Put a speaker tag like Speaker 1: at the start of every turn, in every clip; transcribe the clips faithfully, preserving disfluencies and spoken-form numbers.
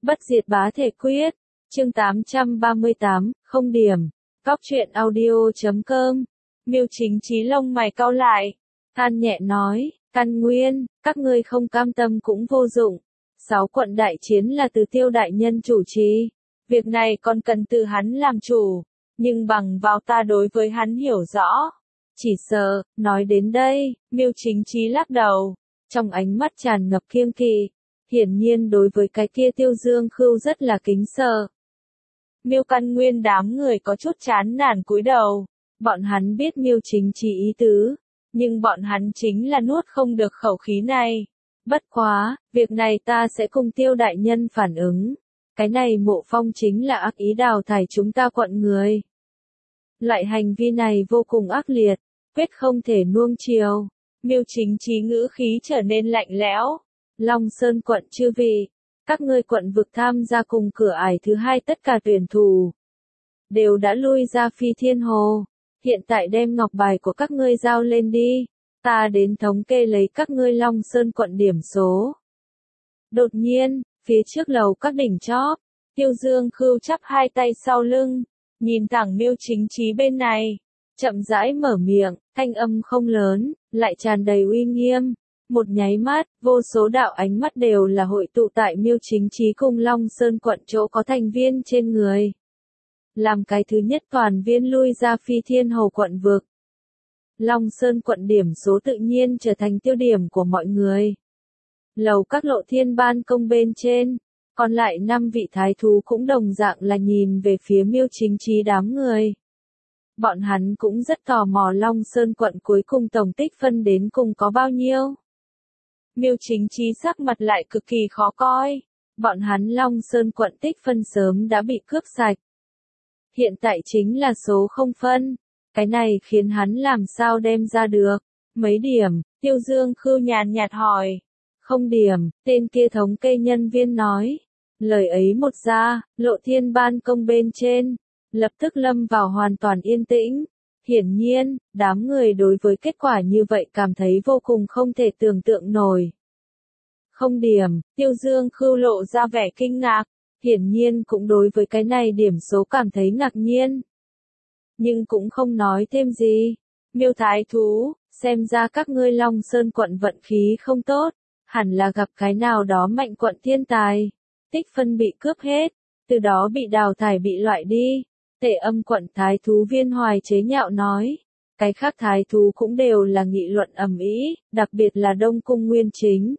Speaker 1: Bất diệt bá thể quyết, chương tám trăm ba mươi tám, không điểm, Cóc truyện audio chấm com, Miêu Chính Chí lông mày cau lại, than nhẹ nói, Căn Nguyên, các ngươi không cam tâm cũng vô dụng, sáu quận đại chiến là từ Tiêu đại nhân chủ trì, việc này còn cần từ hắn làm chủ, nhưng bằng vào ta đối với hắn hiểu rõ, chỉ sợ, nói đến đây, Miêu Chính Chí lắc đầu, trong ánh mắt tràn ngập kiêng kỵ. Hiển nhiên đối với cái kia Tiêu Dương Khưu rất là kính sợ. Miêu Căn Nguyên đám người có chút chán nản cúi đầu, bọn hắn biết Miêu Chính Chí ý tứ, nhưng bọn hắn chính là nuốt không được khẩu khí này. Bất quá, việc này ta sẽ cùng Tiêu đại nhân phản ứng. Cái này Mộ Phong chính là ác ý đào thải chúng ta quận người. Loại hành vi này vô cùng ác liệt, quyết không thể nuông chiều. Miêu Chính Chí ngữ khí trở nên lạnh lẽo. Long Sơn quận chư vị, các ngươi quận vực tham gia cùng cửa ải thứ hai tất cả tuyển thủ đều đã lui ra Phi Thiên Hồ, hiện tại đem ngọc bài của các ngươi giao lên đi, ta đến thống kê lấy các ngươi Long Sơn quận điểm số. Đột nhiên, phía trước lầu các đỉnh chóp, Tiêu Dương Khưu chắp hai tay sau lưng, nhìn thẳng Miêu Chính Chí bên này, chậm rãi mở miệng, thanh âm không lớn, lại tràn đầy uy nghiêm. Một nháy mắt, vô số đạo ánh mắt đều là hội tụ tại Miêu Chính Chí cùng Long Sơn quận chỗ có thành viên trên người. Làm cái thứ nhất toàn viên lui ra Phi Thiên Hồ quận vực. Long Sơn quận điểm số tự nhiên trở thành tiêu điểm của mọi người. Lầu các lộ thiên ban công bên trên, còn lại năm vị thái thú cũng đồng dạng là nhìn về phía Miêu Chính Chí đám người. Bọn hắn cũng rất tò mò Long Sơn quận cuối cùng tổng tích phân đến cùng có bao nhiêu. Miêu Chính Chí sắc mặt lại cực kỳ khó coi, bọn hắn Long Sơn quận tích phân sớm đã bị cướp sạch. Hiện tại chính là số không phân, cái này khiến hắn làm sao đem ra được. Mấy điểm, Tiêu Dương Khưu nhàn nhạt hỏi. Không điểm, tên kia thống kê nhân viên nói. Lời ấy một ra, lộ thiên ban công bên trên, lập tức lâm vào hoàn toàn yên tĩnh. Hiển nhiên, đám người đối với kết quả như vậy cảm thấy vô cùng không thể tưởng tượng nổi. Không điểm, Tiêu Dương Khưu lộ ra vẻ kinh ngạc, hiển nhiên cũng đối với cái này điểm số cảm thấy ngạc nhiên. Nhưng cũng không nói thêm gì. Miêu Thái Thú, xem ra các ngươi Long Sơn quận vận khí không tốt, hẳn là gặp cái nào đó mạnh quận thiên tài. Tích phân bị cướp hết, từ đó bị đào thải bị loại đi. Tề Âm quận thái thú Viên Hoài chế nhạo nói, cái khác thái thú cũng đều là nghị luận ầm ĩ, đặc biệt là Đông Cung Nguyên Chính.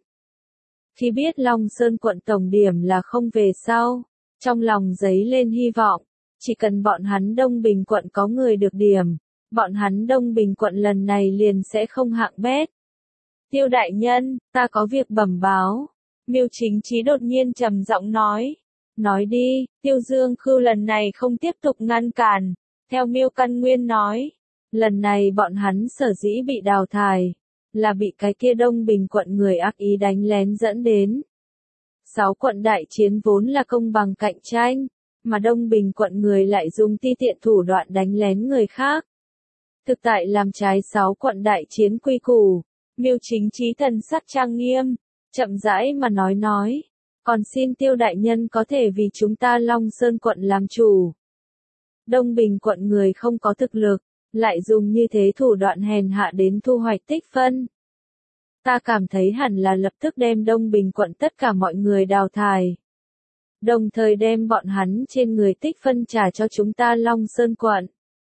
Speaker 1: Khi biết Long Sơn quận tổng điểm là không về sau, trong lòng dấy lên hy vọng, chỉ cần bọn hắn Đông Bình quận có người được điểm, bọn hắn Đông Bình quận lần này liền sẽ không hạng bét. Tiêu đại nhân, ta có việc bẩm báo. Miêu Chính Chí đột nhiên trầm giọng nói. Nói đi, Tiêu Dương Khưu lần này không tiếp tục ngăn cản. Theo Miêu Căn Nguyên nói, lần này bọn hắn sở dĩ bị đào thải, là bị cái kia Đông Bình quận người ác ý đánh lén dẫn đến. Sáu quận đại chiến vốn là công bằng cạnh tranh, mà Đông Bình quận người lại dùng ti tiện thủ đoạn đánh lén người khác. Thực tại làm trái sáu quận đại chiến quy củ. Miêu Chính Chí thần sắc trang nghiêm, chậm rãi mà nói nói. Còn xin Tiêu đại nhân có thể vì chúng ta Long Sơn quận làm chủ. Đông Bình quận người không có thực lực, lại dùng như thế thủ đoạn hèn hạ đến thu hoạch tích phân. Ta cảm thấy hẳn là lập tức đem Đông Bình quận tất cả mọi người đào thải. Đồng thời đem bọn hắn trên người tích phân trả cho chúng ta Long Sơn quận.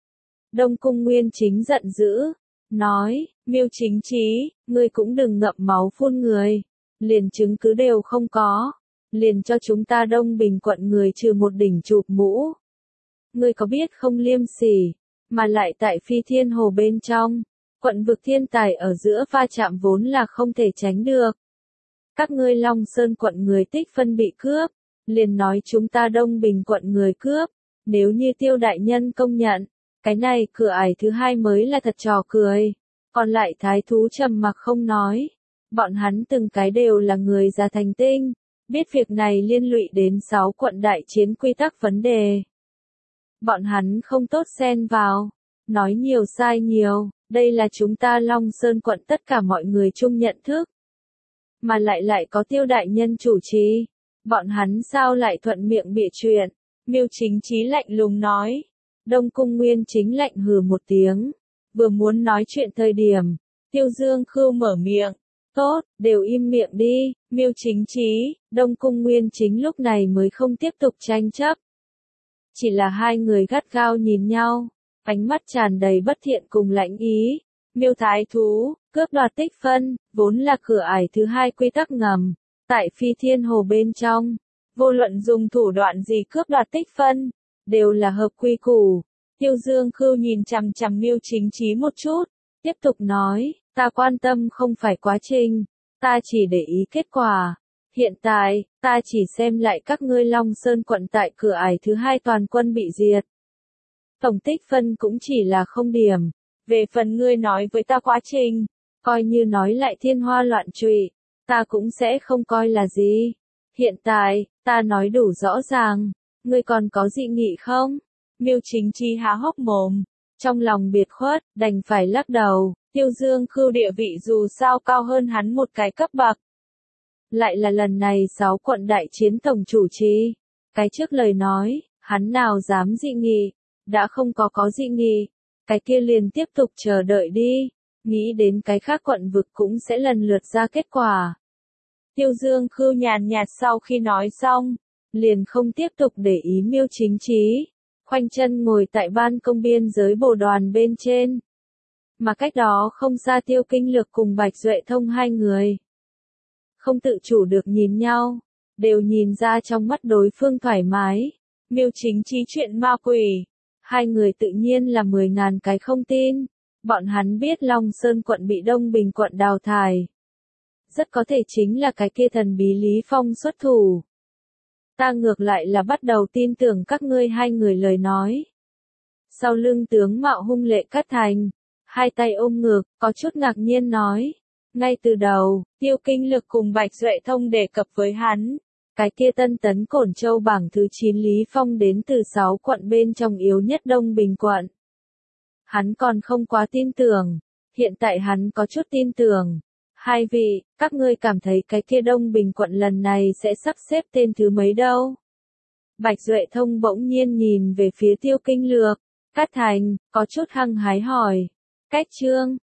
Speaker 1: Đông Cung Nguyên Chính giận dữ, nói, Miêu Chính Chí, ngươi cũng đừng ngậm máu phun người, liền chứng cứ đều không có. Liền cho chúng ta Đông Bình quận người trừ một đỉnh chụp mũ. Ngươi có biết không liêm sỉ, mà lại tại Phi Thiên Hồ bên trong, quận vực thiên tài ở giữa va chạm vốn là không thể tránh được. Các ngươi Long Sơn quận người tích phân bị cướp, liền nói chúng ta Đông Bình quận người cướp, nếu như Tiêu đại nhân công nhận, cái này cửa ải thứ hai mới là thật trò cười. Còn lại thái thú trầm mặc không nói, bọn hắn từng cái đều là người già thành tinh. Biết việc này liên lụy đến sáu quận đại chiến quy tắc vấn đề. Bọn hắn không tốt xen vào, nói nhiều sai nhiều, đây là chúng ta Long Sơn quận tất cả mọi người chung nhận thức. Mà lại lại có Tiêu đại nhân chủ trì, Bọn hắn sao lại thuận miệng bịa chuyện? Mưu Chính Chí lạnh lùng nói. Đông Cung Nguyên Chính lạnh hừ một tiếng. Vừa muốn nói chuyện thời điểm, Tiêu Dương Khưu mở miệng. Tốt, đều im miệng đi, Mưu Chính Chí, Đông Cung Nguyên Chính lúc này mới không tiếp tục tranh chấp. Chỉ là hai người gắt gao nhìn nhau, ánh mắt tràn đầy bất thiện cùng lãnh ý. Miêu Thái Thú, cướp đoạt tích phân, vốn là cửa ải thứ hai quy tắc ngầm. Tại Phi Thiên Hồ bên trong, vô luận dùng thủ đoạn gì cướp đoạt tích phân, đều là hợp quy củ. Tiêu Dương Khưu nhìn chằm chằm Mưu Chính Chí một chút, tiếp tục nói, ta quan tâm không phải quá trình, ta chỉ để ý kết quả. Hiện tại, ta chỉ xem lại các ngươi Long Sơn quận tại cửa ải thứ hai toàn quân bị diệt. Tổng tích phân cũng chỉ là không điểm. Về phần ngươi nói với ta quá trình, coi như nói lại thiên hoa loạn trụy, ta cũng sẽ không coi là gì. Hiện tại, ta nói đủ rõ ràng, ngươi còn có dị nghị không? Mưu Chính Chí há hốc mồm, trong lòng biệt khuất, đành phải lắc đầu. Tiêu Dương Khưu địa vị dù sao cao hơn hắn một cái cấp bậc. Lại là lần này sáu quận đại chiến tổng chủ trì. Cái trước lời nói, hắn nào dám dị nghị, đã không có có dị nghị, cái kia liền tiếp tục chờ đợi đi, nghĩ đến cái khác quận vực cũng sẽ lần lượt ra kết quả. Tiêu Dương Khưu nhàn nhạt sau khi nói xong, liền không tiếp tục để ý Mưu Chính Chí, khoanh chân ngồi tại ban công biên giới bồ đoàn bên trên. Mà cách đó không xa Tiêu Kinh Lược cùng Bạch Duệ Thông hai người. Không tự chủ được nhìn nhau, đều nhìn ra trong mắt đối phương thoải mái. Mưu Chính Chí chuyện ma quỷ, hai người tự nhiên là mười ngàn cái không tin. Bọn hắn biết Long Sơn quận bị Đông Bình quận đào thải. Rất có thể chính là cái kia thần bí Lý Phong xuất thủ. Ta ngược lại là bắt đầu tin tưởng các ngươi hai người lời nói. Sau lưng tướng mạo hung lệ Cát Thành, hai tay ôm ngực, có chút ngạc nhiên nói. Ngay từ đầu, Tiêu Kinh Lược cùng Bạch Duệ Thông đề cập với hắn. Cái kia tân tấn Cổn Châu bảng thứ chín Lý Phong đến từ sáu quận bên trong yếu nhất Đông Bình quận. Hắn còn không quá tin tưởng, hiện tại hắn có chút tin tưởng. Hai vị, các ngươi cảm thấy cái kia Đông Bình quận lần này sẽ sắp xếp tên thứ mấy đâu? Bạch Duệ Thông bỗng nhiên nhìn về phía Tiêu Kinh Lược, Cát Thành, có chút hăng hái hỏi. Cách chương